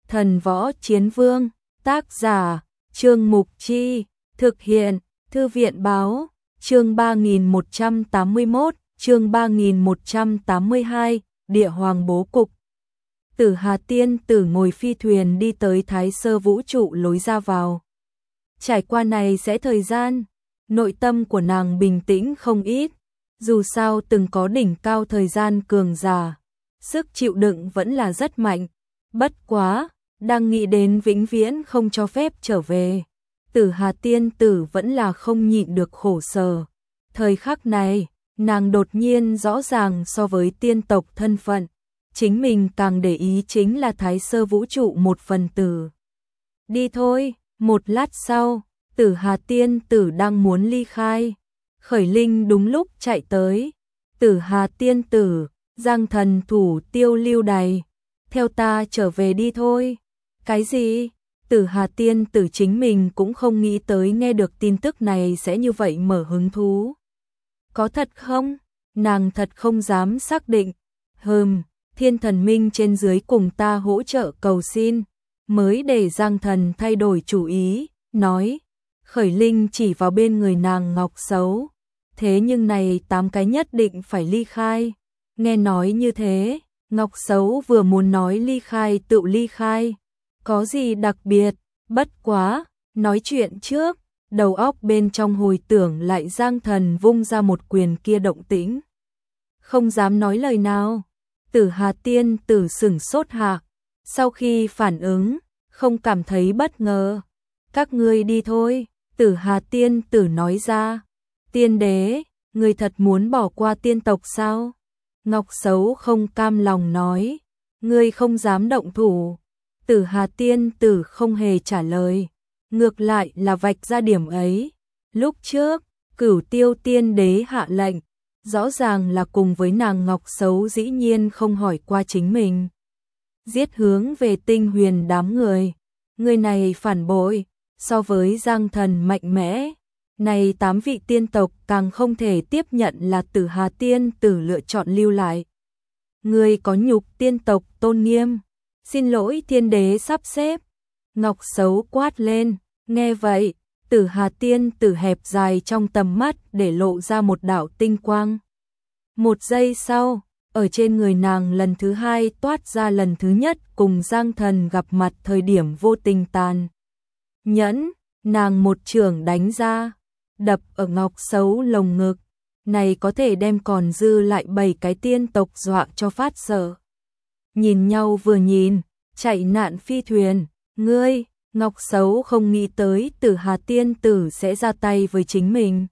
Thần Võ Chiến Vương, tác giả, Trương Mục Chi, thực hiện, Thư viện Báo, chương 3181, chương 3182, Địa Hoàng Bố Cục. Tử Hà Tiên Tử ngồi phi thuyền đi tới Thái Sơ Vũ Trụ lối ra vào. Trải qua này sẽ thời gian, nội tâm của nàng bình tĩnh không ít, dù sao từng có đỉnh cao thời gian cường giả, sức chịu đựng vẫn là rất mạnh. Bất quá, đang nghĩ đến vĩnh viễn không cho phép trở về, Tử Hà Tiên Tử vẫn là không nhịn được khổ sở. Thời khắc này, nàng đột nhiên rõ ràng so với tiên tộc thân phận, chính mình càng để ý chính là Thái Sơ Vũ Trụ một phần tử. Đi thôi, một lát sau, Tử Hà Tiên Tử đang muốn ly khai, Khởi Linh đúng lúc chạy tới. Tử Hà Tiên Tử, Giang Thần thủ Tiêu Lưu Đày, theo ta trở về đi thôi. Cái gì? Tử Hà Tiên Tử chính mình cũng không nghĩ tới nghe được tin tức này sẽ như vậy mở hứng thú. Có thật không? Nàng thật không dám xác định. Thiên Thần Minh trên dưới cùng ta hỗ trợ cầu xin, mới để Giang Thần thay đổi chủ ý, nói. Khởi Linh chỉ vào bên người nàng Ngọc Sấu. Thế nhưng này 8 cái nhất định phải ly khai. Nghe nói như thế, Ngọc Sấu vừa muốn nói ly khai tự ly khai. Có gì đặc biệt, bất quá, nói chuyện trước, đầu óc bên trong hồi tưởng lại Giang Thần vung ra một quyền kia động tĩnh. Không dám nói lời nào. Tử Hà Tiên Tử sửng sốt hạ, sau khi phản ứng, không cảm thấy bất ngờ. Các ngươi đi thôi, Tử Hà Tiên Tử nói ra. Tiên đế, ngươi thật muốn bỏ qua tiên tộc sao? Ngọc Sấu không cam lòng nói, ngươi không dám động thủ. Tử Hà Tiên Tử không hề trả lời, ngược lại là vạch ra điểm ấy. Lúc trước, Cửu Tiêu Tiên đế hạ lệnh, rõ ràng là cùng với nàng Ngọc Sấu dĩ nhiên không hỏi qua chính mình. Giết hướng về Tinh Huyền đám người này phản bội, so với Giang Thần mạnh mẽ. Này 8 vị tiên tộc càng không thể tiếp nhận là Tử Hà Tiên Tử lựa chọn lưu lại. Người có nhục tiên tộc tôn nghiêm, xin lỗi thiên đế sắp xếp. Ngọc Sấu quát lên, nghe vậy, Tử Hà Tiên Tử hẹp dài trong tầm mắt để lộ ra một đạo tinh quang. Một giây sau, ở trên người nàng lần thứ hai toát ra lần thứ nhất cùng Giang Thần gặp mặt thời điểm vô tình tàn nhẫn, nàng một chưởng đánh ra, đập ở Ngọc Sấu lồng ngực, này có thể đem còn dư lại 7 cái tiên tộc dọa cho phát sợ. Nhìn nhau vừa nhìn, chạy nạn phi thuyền, ngươi, Ngọc Sấu không nghĩ tới Tử Hà Tiên Tử sẽ ra tay với chính mình.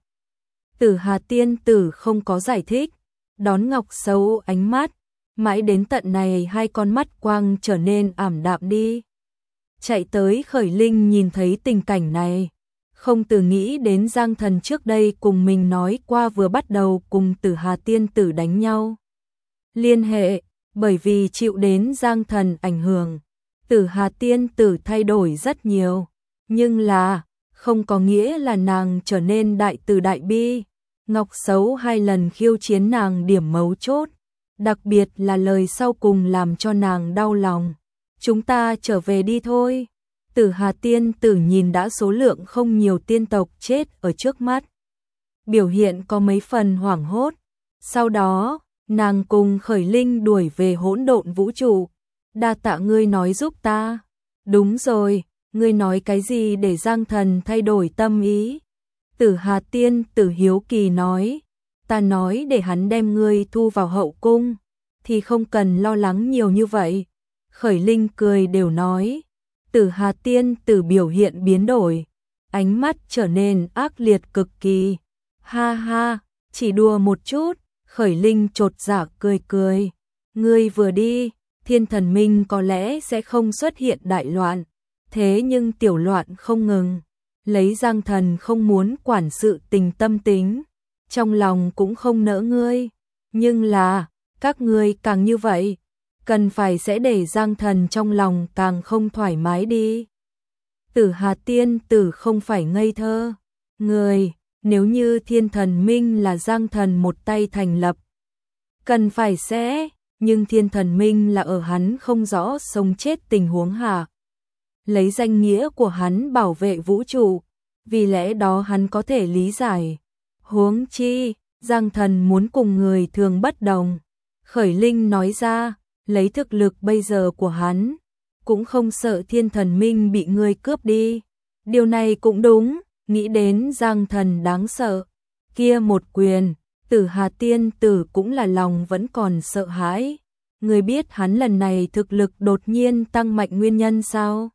Tử Hà Tiên Tử không có giải thích, đón Ngọc Sấu ánh mắt, mãi đến tận này hai con mắt quang trở nên ảm đạm đi. Chạy tới Khởi Linh nhìn thấy tình cảnh này, không từ nghĩ đến Giang Thần trước đây cùng mình nói qua vừa bắt đầu cùng Tử Hà Tiên Tử đánh nhau. Liên hệ, bởi vì chịu đến Giang Thần ảnh hưởng, Tử Hà Tiên Tử thay đổi rất nhiều, nhưng là, không có nghĩa là nàng trở nên đại từ đại bi. Ngọc Sấu 2 lần khiêu chiến nàng điểm mấu chốt, đặc biệt là lời sau cùng làm cho nàng đau lòng. Chúng ta trở về đi thôi. Tử Hà Tiên Tử nhìn đã số lượng không nhiều tiên tộc chết ở trước mắt, biểu hiện có mấy phần hoảng hốt. Sau đó, nàng cùng Khởi Linh đuổi về hỗn độn vũ trụ. Đa tạ ngươi nói giúp ta. Đúng rồi, ngươi nói cái gì để Giang Thần thay đổi tâm ý? Tử Hà Tiên Tử hiếu kỳ nói, ta nói để hắn đem ngươi thu vào hậu cung, thì không cần lo lắng nhiều như vậy. Khởi Linh cười đều nói. Tử Hà Tiên Tử biểu hiện biến đổi, ánh mắt trở nên ác liệt cực kỳ. Ha ha, chỉ đùa một chút. Khởi Linh chột dạ cười cười. Ngươi vừa đi, Thiên Thần Minh có lẽ sẽ không xuất hiện đại loạn, thế nhưng tiểu loạn không ngừng. Lấy Giang Thần không muốn quản sự tình tâm tính, trong lòng cũng không nỡ ngươi. Nhưng là, các ngươi càng như vậy, cần phải sẽ để Giang Thần trong lòng càng không thoải mái đi. Tử Hà Tiên Tử không phải ngây thơ. Người, nếu như Thiên Thần Minh là Giang Thần một tay thành lập, cần phải sẽ nhưng thiên thần minh là ở hắn không rõ sống chết tình huống hạ. Lấy danh nghĩa của hắn bảo vệ vũ trụ, vì lẽ đó hắn có thể lý giải. Huống chi, Giang Thần muốn cùng người thường bất đồng. Khởi Linh nói ra, lấy thực lực bây giờ của hắn, cũng không sợ thiên thần minh bị người cướp đi. Điều này cũng đúng, nghĩ đến Giang Thần đáng sợ. Kia một quyền, Tử Hà Tiên Tử cũng là lòng vẫn còn sợ hãi. Người biết hắn lần này thực lực đột nhiên tăng mạnh nguyên nhân sao?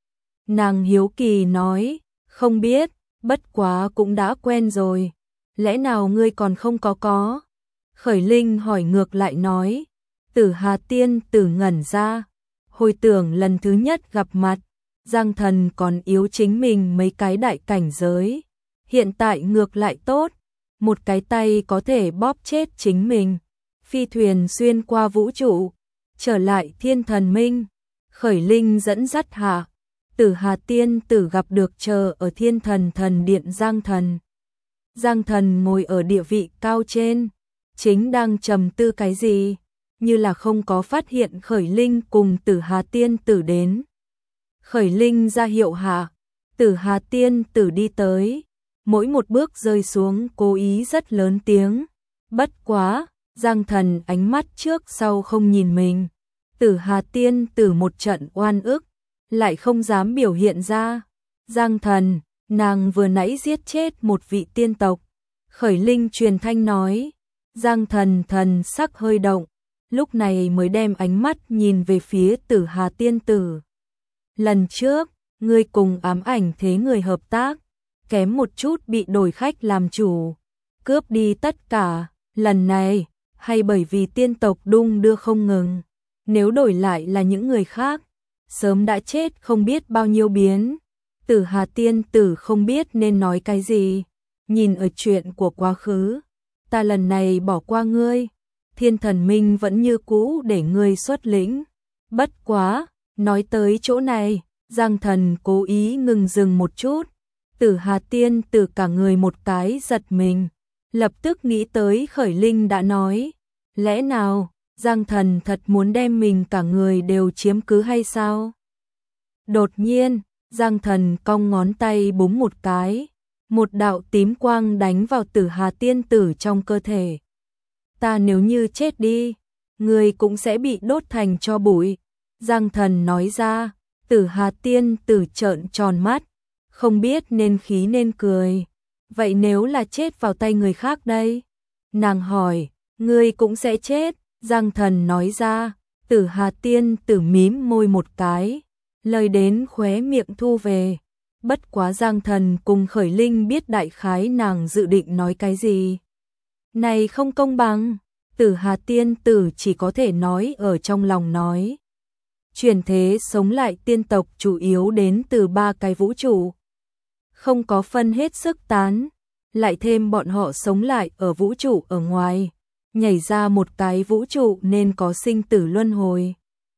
Nàng hiếu kỳ nói, không biết, bất quá cũng đã quen rồi. Lẽ nào ngươi còn không có? Khởi Linh hỏi ngược lại nói, Tử Hà Tiên Tử ngẩn ra. Hồi tưởng lần thứ nhất gặp mặt, Giang Thần còn yếu chính mình mấy cái đại cảnh giới. Hiện tại ngược lại tốt, một cái tay có thể bóp chết chính mình. Phi thuyền xuyên qua vũ trụ, trở lại thiên thần minh. Khởi Linh dẫn dắt hạ, Tử Hà Tiên Tử gặp được chờ ở thiên thần thần điện Giang Thần. Giang Thần ngồi ở địa vị cao trên, chính đang trầm tư cái gì, như là không có phát hiện Khởi Linh cùng Tử Hà Tiên Tử đến. Khởi Linh ra hiệu hạ, Tử Hà Tiên Tử đi tới, mỗi một bước rơi xuống cố ý rất lớn tiếng. Bất quá, Giang Thần ánh mắt trước sau không nhìn mình. Tử Hà Tiên Tử một trận oan ức, lại không dám biểu hiện ra. Giang Thần, nàng vừa nãy giết chết một vị tiên tộc. Khởi Linh truyền thanh nói. Giang Thần thần sắc hơi động, lúc này mới đem ánh mắt nhìn về phía Tử Hà Tiên Tử. Lần trước, ngươi cùng ám ảnh thế người hợp tác, kém một chút bị đổi khách làm chủ, cướp đi tất cả. Lần này, hay bởi vì tiên tộc đung đưa không ngừng, nếu đổi lại là những người khác, sớm đã chết không biết bao nhiêu biến. Tử Hà Tiên Tử không biết nên nói cái gì, nhìn ở chuyện của quá khứ, ta lần này bỏ qua ngươi, thiên thần minh vẫn như cũ để ngươi xuất lĩnh. Bất quá, nói tới chỗ này, Giang Thần cố ý ngừng dừng một chút. Tử Hà Tiên Tử cả người một cái giật mình, lập tức nghĩ tới Khởi Linh đã nói. Lẽ nào, Giang Thần thật muốn đem mình cả người đều chiếm cứ hay sao? Đột nhiên, Giang Thần cong ngón tay búng một cái, một đạo tím quang đánh vào Tử Hà Tiên Tử trong cơ thể. Ta nếu như chết đi, người cũng sẽ bị đốt thành tro bụi. Giang Thần nói ra. Tử Hà Tiên Tử trợn tròn mắt, không biết nên khí nên cười. Vậy nếu là chết vào tay người khác đây? Nàng hỏi, ngươi cũng sẽ chết. Giang Thần nói ra. Tử Hà Tiên Tử mím môi một cái, lời đến khóe miệng thu về. Bất quá Giang Thần cùng Khởi Linh biết đại khái nàng dự định nói cái gì. Này không công bằng. Tử Hà Tiên Tử chỉ có thể nói ở trong lòng nói. Chuyển thế sống lại tiên tộc chủ yếu đến từ 3 cái vũ trụ, không có phân hết sức tán, lại thêm bọn họ sống lại ở vũ trụ ở ngoài, nhảy ra một cái vũ trụ nên có sinh tử luân hồi.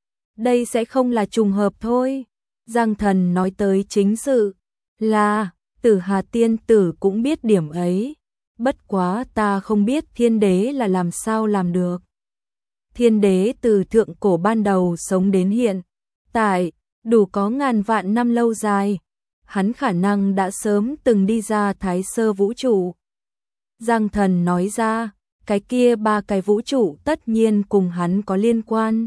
Đây sẽ không là trùng hợp thôi. Giang Thần nói tới chính sự, là Tử Hà Tiên Tử cũng biết điểm ấy. Bất quá ta không biết thiên đế là làm sao làm được. Thiên đế từ thượng cổ ban đầu sống đến hiện tại, đủ có ngàn vạn năm lâu dài. Hắn khả năng đã sớm từng đi ra Thái Sơ vũ trụ. Giang Thần nói ra, cái kia 3 cái vũ trụ tất nhiên cùng hắn có liên quan.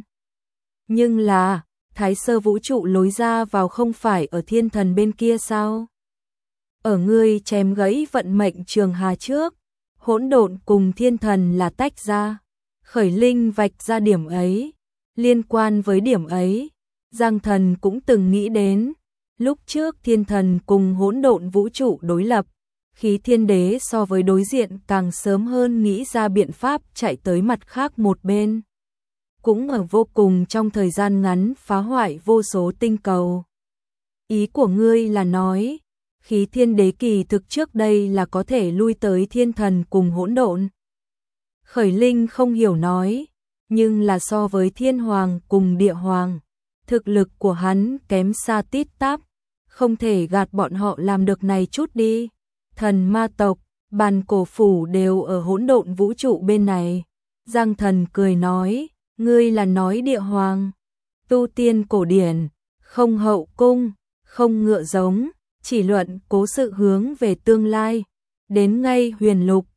Nhưng là, Thái Sơ vũ trụ lối ra vào không phải ở thiên thần bên kia sao? Ở ngươi chém gãy vận mệnh Trường Hà trước, hỗn độn cùng thiên thần là tách ra. Khởi Linh vạch ra điểm ấy, liên quan với điểm ấy, Giang Thần cũng từng nghĩ đến. Lúc trước thiên thần cùng hỗn độn vũ trụ đối lập, khí thiên đế so với đối diện càng sớm hơn nghĩ ra biện pháp chạy tới mặt khác một bên. Cũng ở vô cùng trong thời gian ngắn phá hoại vô số tinh cầu. Ý của ngươi là nói, khí thiên đế kỳ thực trước đây là có thể lui tới thiên thần cùng hỗn độn. Khởi Linh không hiểu nói, nhưng là so với thiên hoàng cùng địa hoàng, thực lực của hắn kém xa tít tắp, không thể gạt bọn họ làm được này chút đi. Thần ma tộc, bàn cổ phủ đều ở hỗn độn vũ trụ bên này. Giang Thần cười nói, Ngươi là nói địa hoàng, tu tiên cổ điển, không hậu cung, không ngựa giống, chỉ luận cố sự hướng về tương lai, đến ngay huyền lục,